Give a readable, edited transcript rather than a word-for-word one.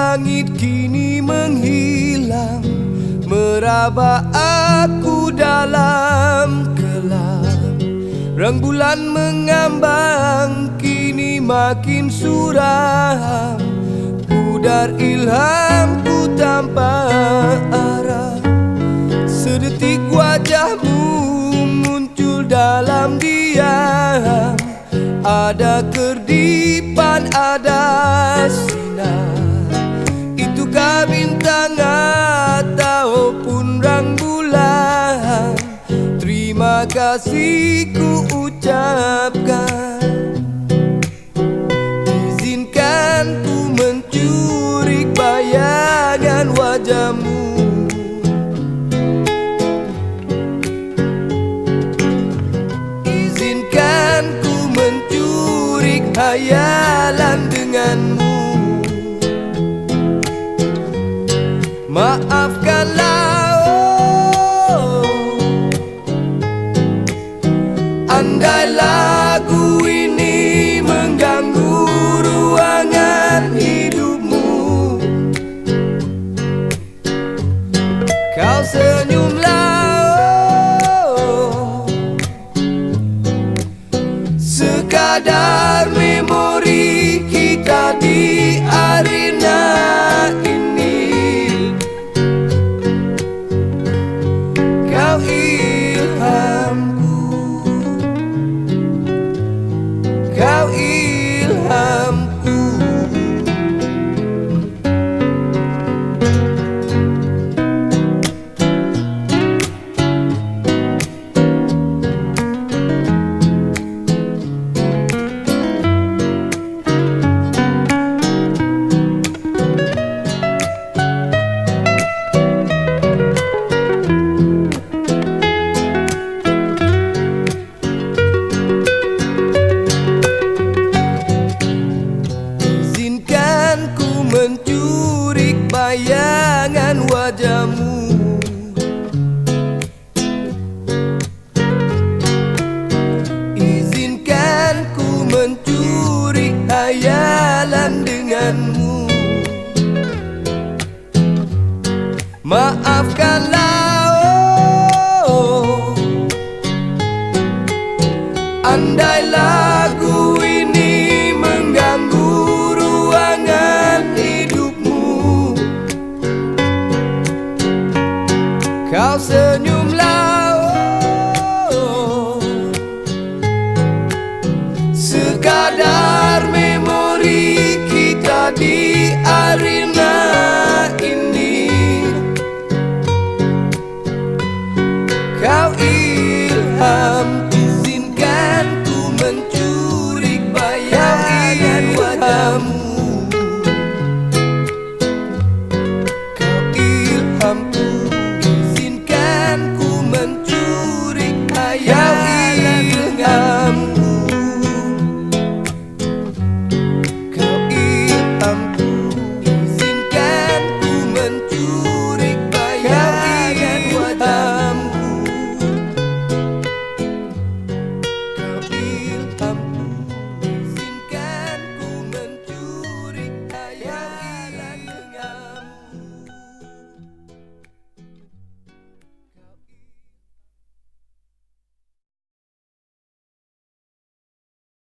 langit kini menghilang, meraba aku dalam kelam. Rembulan mengambang kini makin suram, pudar ilhamku tanpa arah. Sedetik wajahmu muncul dalam diam, ada kerdipan, ada sinar. Itukah bintang ataupun rembulan? Terima kasih ku ucapkan. Izinkan ku mencuri bayangan wajahmu. Izinkan ku mencuri khayalan denganmu. Maafkanlah, andai lagu ini mengganggu ruangan hidupmu. Kau senyumlah, sekadar memori kita di arena ini. Kau ilhamku, kau ilhamku. Mencuri bayangan wajahmu. Izinkan ku mencuri khayalan denganmu. Maafkan